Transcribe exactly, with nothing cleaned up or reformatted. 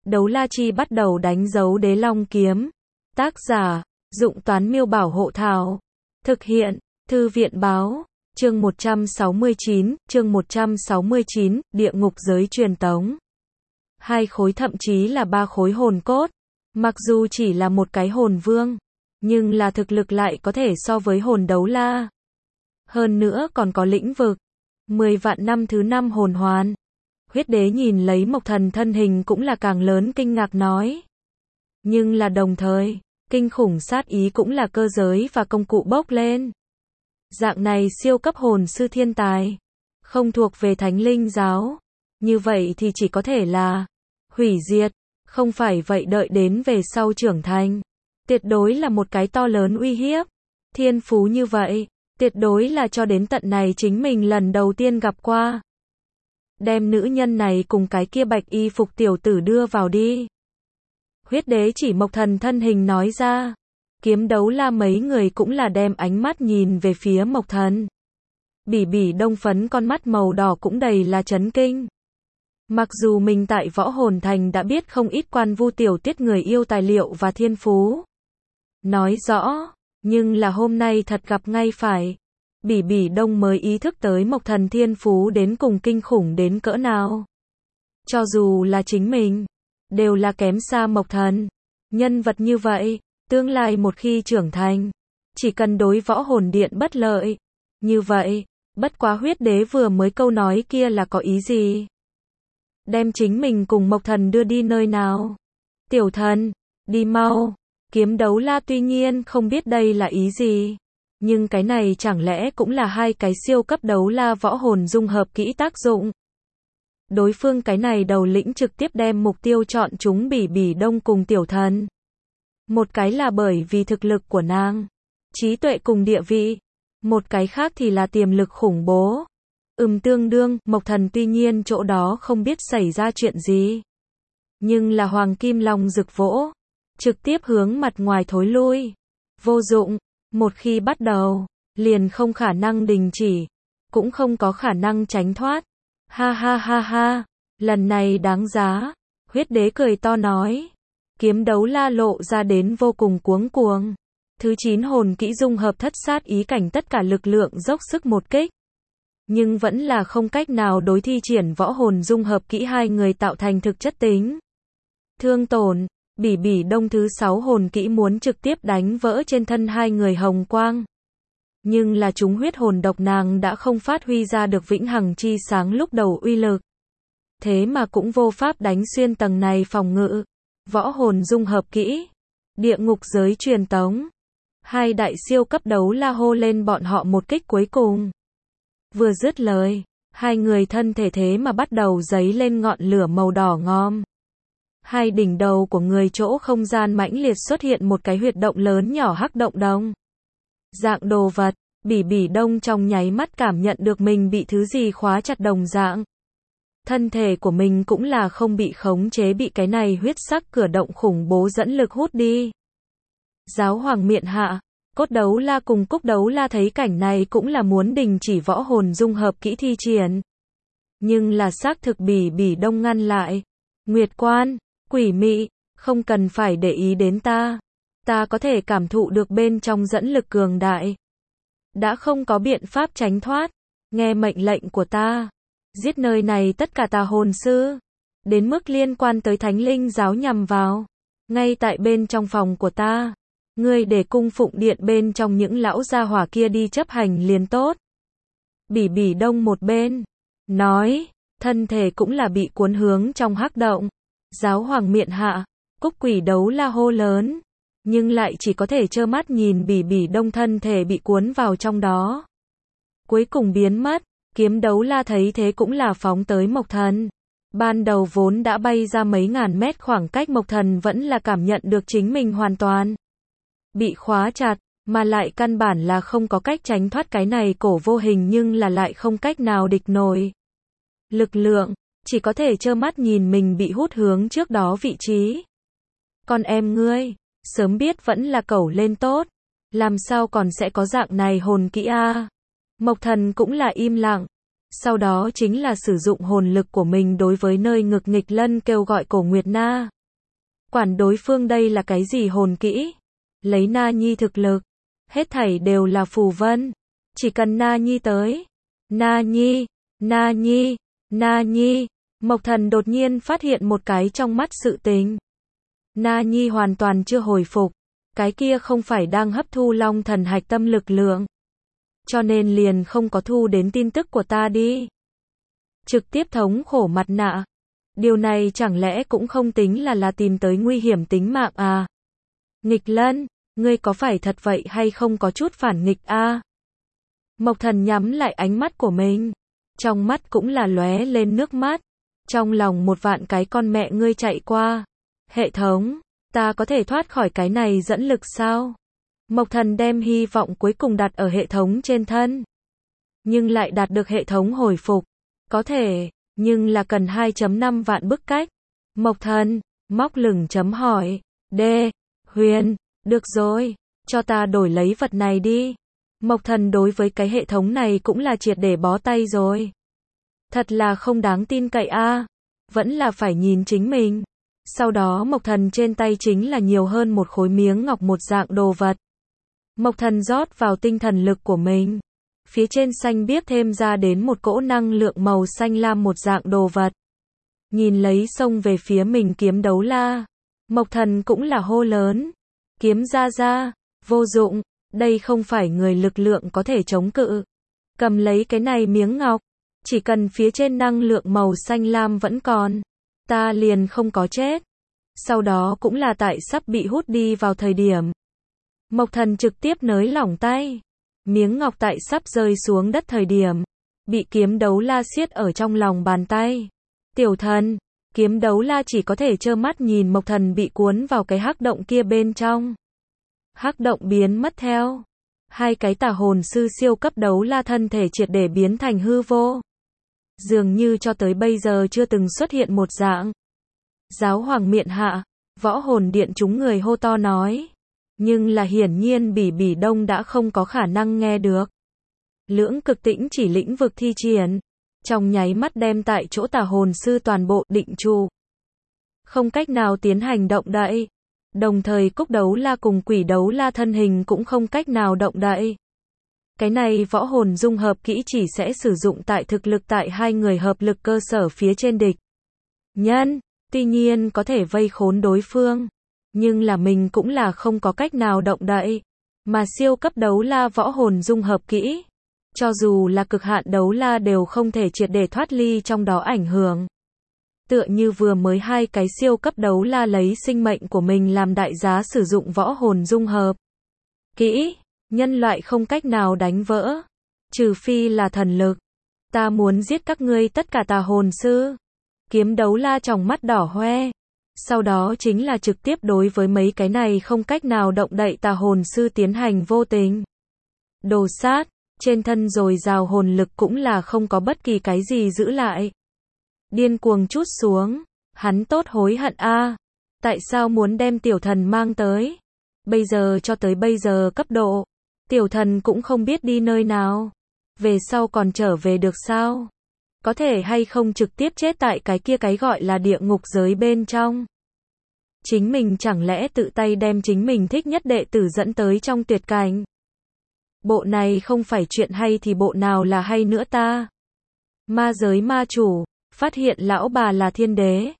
Đấu la chi bắt đầu đánh dấu đế long kiếm. Tác giả, Dụng Toán Miêu Bảo Hộ Thảo. Thực hiện, Thư viện Báo. Chương một trăm sáu mươi chín, chương một trăm sáu mươi chín, Địa ngục giới truyền tống. Hai khối thậm chí là ba khối hồn cốt. Mặc dù chỉ là một cái hồn vương, nhưng là thực lực lại có thể so với hồn đấu la. Hơn nữa còn có lĩnh vực. Mười vạn năm thứ năm hồn hoàn. Huyết đế nhìn lấy Mộc Thần thân hình cũng là càng lớn kinh ngạc nói. Nhưng là đồng thời, kinh khủng sát ý cũng là cơ giới và công cụ bốc lên. Dạng này siêu cấp hồn sư thiên tài, không thuộc về thánh linh giáo. Như vậy thì chỉ có thể là hủy diệt, không phải vậy đợi đến về sau trưởng thành. Tuyệt đối là một cái to lớn uy hiếp. Thiên phú như vậy, tuyệt đối là cho đến tận này chính mình lần đầu tiên gặp qua. Đem nữ nhân này cùng cái kia bạch y phục tiểu tử đưa vào đi. Huyết đế chỉ Mộc Thần thân hình nói ra. Kiếm đấu la mấy người cũng là đem ánh mắt nhìn về phía Mộc Thần. Bỉ bỉ đông phấn con mắt màu đỏ cũng đầy là chấn kinh. Mặc dù mình tại Võ Hồn Thành đã biết không ít quan vu tiểu tiết người yêu tài liệu và thiên phú. Nói rõ, nhưng là hôm nay thật gặp ngay phải. Bỉ bỉ đông mới ý thức tới Mộc Thần thiên phú đến cùng kinh khủng đến cỡ nào. Cho dù là chính mình, đều là kém xa Mộc Thần. Nhân vật như vậy, tương lai một khi trưởng thành, chỉ cần đối Võ Hồn Điện bất lợi. Như vậy, bất quá huyết đế vừa mới câu nói kia là có ý gì? Đem chính mình cùng Mộc Thần đưa đi nơi nào? Tiểu thần, đi mau. Kiếm đấu la tuy nhiên không biết đây là ý gì. Nhưng cái này chẳng lẽ cũng là hai cái siêu cấp đấu la võ hồn dung hợp kỹ tác dụng. Đối phương cái này đầu lĩnh trực tiếp đem mục tiêu chọn chúng bỉ bỉ đông cùng tiểu thần. Một cái là bởi vì thực lực của nàng, trí tuệ cùng địa vị. Một cái khác thì là tiềm lực khủng bố. Ừm tương đương, Mộc Thần tuy nhiên chỗ đó không biết xảy ra chuyện gì. Nhưng là Hoàng Kim Long rực vỗ. Trực tiếp hướng mặt ngoài thối lui. Vô dụng, một khi bắt đầu, liền không khả năng đình chỉ. Cũng không có khả năng tránh thoát. Ha ha ha ha, lần này đáng giá. Huyết đế cười to nói. Kiếm đấu la lộ ra đến vô cùng cuống cuồng. Thứ chín hồn kỹ dung hợp thất sát ý cảnh tất cả lực lượng dốc sức một kích. Nhưng vẫn là không cách nào đối thi triển võ hồn dung hợp kỹ hai người tạo thành thực chất tính. Thương tổn, bỉ bỉ đông thứ sáu hồn kỹ muốn trực tiếp đánh vỡ trên thân hai người hồng quang. Nhưng là chúng huyết hồn độc nàng đã không phát huy ra được vĩnh hằng chi sáng lúc đầu uy lực. Thế mà cũng vô pháp đánh xuyên tầng này phòng ngự. Võ hồn dung hợp kỹ. Địa ngục giới truyền tống. Hai đại siêu cấp đấu la hô lên bọn họ một kích cuối cùng. Vừa dứt lời, hai người thân thể thế mà bắt đầu giấy lên ngọn lửa màu đỏ ngòm. Hai đỉnh đầu của người chỗ không gian mãnh liệt xuất hiện một cái huyệt động lớn nhỏ hắc động đông. Dạng đồ vật, bỉ bỉ đông trong nháy mắt cảm nhận được mình bị thứ gì khóa chặt đồng dạng. Thân thể của mình cũng là không bị khống chế bị cái này huyết sắc cửa động khủng bố dẫn lực hút đi. Giáo hoàng miện hạ, cốt đấu la cùng cúc đấu la thấy cảnh này cũng là muốn đình chỉ võ hồn dung hợp kỹ thi triển. Nhưng là xác thực bỉ bỉ đông ngăn lại. Nguyệt quan, quỷ mị, không cần phải để ý đến ta. Ta có thể cảm thụ được bên trong dẫn lực cường đại. Đã không có biện pháp tránh thoát. Nghe mệnh lệnh của ta. Giết nơi này tất cả tà hồn sư. Đến mức liên quan tới thánh linh giáo nhằm vào. Ngay tại bên trong phòng của ta. Ngươi để cung phụng điện bên trong những lão gia hỏa kia đi chấp hành liền tốt. Bỉ bỉ đông một bên. Nói. Thân thể cũng là bị cuốn hướng trong hắc động. Giáo hoàng miện hạ. Cúc quỷ đấu la hô lớn. Nhưng lại chỉ có thể trơ mắt nhìn bỉ bỉ đông thân thể bị cuốn vào trong đó. Cuối cùng biến mất. Kiếm đấu la thấy thế cũng là phóng tới Mộc Thần. Ban đầu vốn đã bay ra mấy ngàn mét khoảng cách Mộc Thần vẫn là cảm nhận được chính mình hoàn toàn bị khóa chặt, mà lại căn bản là không có cách tránh thoát cái này cổ vô hình nhưng là lại không cách nào địch nổi. Lực lượng, chỉ có thể trơ mắt nhìn mình bị hút hướng trước đó vị trí. Con em ngươi, sớm biết vẫn là cẩu lên tốt, làm sao còn sẽ có dạng này hồn kỹ a? Mộc Thần cũng là im lặng. Sau đó chính là sử dụng hồn lực của mình đối với nơi ngực nghịch lân kêu gọi cổ Nguyệt Na. Quản đối phương đây là cái gì hồn kỹ? Lấy Na Nhi thực lực, hết thảy đều là phù vân. Chỉ cần Na Nhi tới. Na Nhi, Na Nhi, Na Nhi. Mộc Thần đột nhiên phát hiện một cái trong mắt sự tình. Na Nhi hoàn toàn chưa hồi phục. Cái kia không phải đang hấp thu Long Thần hạch tâm lực lượng. Cho nên liền không có thu đến tin tức của ta đi. Trực tiếp thống khổ mặt nạ. Điều này chẳng lẽ cũng không tính là là tìm tới nguy hiểm tính mạng à? Nghịch Lân, ngươi có phải thật vậy hay không có chút phản nghịch a? À? Mộc Thần nhắm lại ánh mắt của mình. Trong mắt cũng là lóe lên nước mắt. Trong lòng một vạn cái con mẹ ngươi chạy qua. Hệ thống, ta có thể thoát khỏi cái này dẫn lực sao? Mộc Thần đem hy vọng cuối cùng đặt ở hệ thống trên thân. Nhưng lại đạt được hệ thống hồi phục. Có thể, nhưng là cần hai phẩy năm vạn bức cách. Mộc Thần, móc lửng chấm hỏi. D. Huyền, được rồi, cho ta đổi lấy vật này đi. Mộc Thần đối với cái hệ thống này cũng là triệt để bó tay rồi. Thật là không đáng tin cậy a. À. Vẫn là phải nhìn chính mình. Sau đó Mộc Thần trên tay chính là nhiều hơn một khối miếng ngọc một dạng đồ vật. Mộc Thần rót vào tinh thần lực của mình. Phía trên xanh biếc thêm ra đến một cỗ năng lượng màu xanh lam một dạng đồ vật. Nhìn lấy xông về phía mình kiếm đấu la. Mộc Thần cũng là hô lớn. Kiếm ra ra, vô dụng, đây không phải người lực lượng có thể chống cự. Cầm lấy cái này miếng ngọc. Chỉ cần phía trên năng lượng màu xanh lam vẫn còn. Ta liền không có chết. Sau đó cũng là tại sắp bị hút đi vào thời điểm. Mộc Thần trực tiếp nới lỏng tay. Miếng ngọc tại sắp rơi xuống đất thời điểm. Bị kiếm đấu la siết ở trong lòng bàn tay. Tiểu thần, kiếm đấu la chỉ có thể trơ mắt nhìn Mộc Thần bị cuốn vào cái hắc động kia bên trong. Hắc động biến mất theo. Hai cái tà hồn sư siêu cấp đấu la thân thể triệt để biến thành hư vô. Dường như cho tới bây giờ chưa từng xuất hiện một dạng. Giáo hoàng miện hạ, võ hồn điện chúng người hô to nói. Nhưng là hiển nhiên Bỉ Bỉ Đông đã không có khả năng nghe được. Lưỡng cực tĩnh chỉ lĩnh vực thi triển. Trong nháy mắt đem tại chỗ tà hồn sư toàn bộ định trụ. Không cách nào tiến hành động đậy. Đồng thời cúc đấu la cùng quỷ đấu la thân hình cũng không cách nào động đậy. Cái này võ hồn dung hợp kỹ chỉ sẽ sử dụng tại thực lực tại hai người hợp lực cơ sở phía trên địch. Nhân, tuy nhiên có thể vây khốn đối phương. Nhưng là mình cũng là không có cách nào động đậy. Mà siêu cấp đấu la võ hồn dung hợp kỹ. Cho dù là cực hạn đấu la đều không thể triệt để thoát ly trong đó ảnh hưởng. Tựa như vừa mới hai cái siêu cấp đấu la lấy sinh mệnh của mình làm đại giá sử dụng võ hồn dung hợp kỹ. Nhân loại không cách nào đánh vỡ. Trừ phi là thần lực. Ta muốn giết các ngươi tất cả tà hồn sư. Kiếm đấu la tròng mắt đỏ hoe. Sau đó chính là trực tiếp đối với mấy cái này không cách nào động đậy tà hồn sư tiến hành vô tình đồ sát. Trên thân rồi rào hồn lực cũng là không có bất kỳ cái gì giữ lại. Điên cuồng trút xuống. Hắn tốt hối hận a. À. Tại sao muốn đem tiểu thần mang tới? Bây giờ cho tới bây giờ cấp độ. Tiểu thần cũng không biết đi nơi nào. Về sau còn trở về được sao? Có thể hay không trực tiếp chết tại cái kia cái gọi là địa ngục giới bên trong? Chính mình chẳng lẽ tự tay đem chính mình thích nhất đệ tử dẫn tới trong tuyệt cảnh? Bộ này không phải chuyện hay thì bộ nào là hay nữa ta? Ma giới ma chủ, phát hiện lão bà là thiên đế.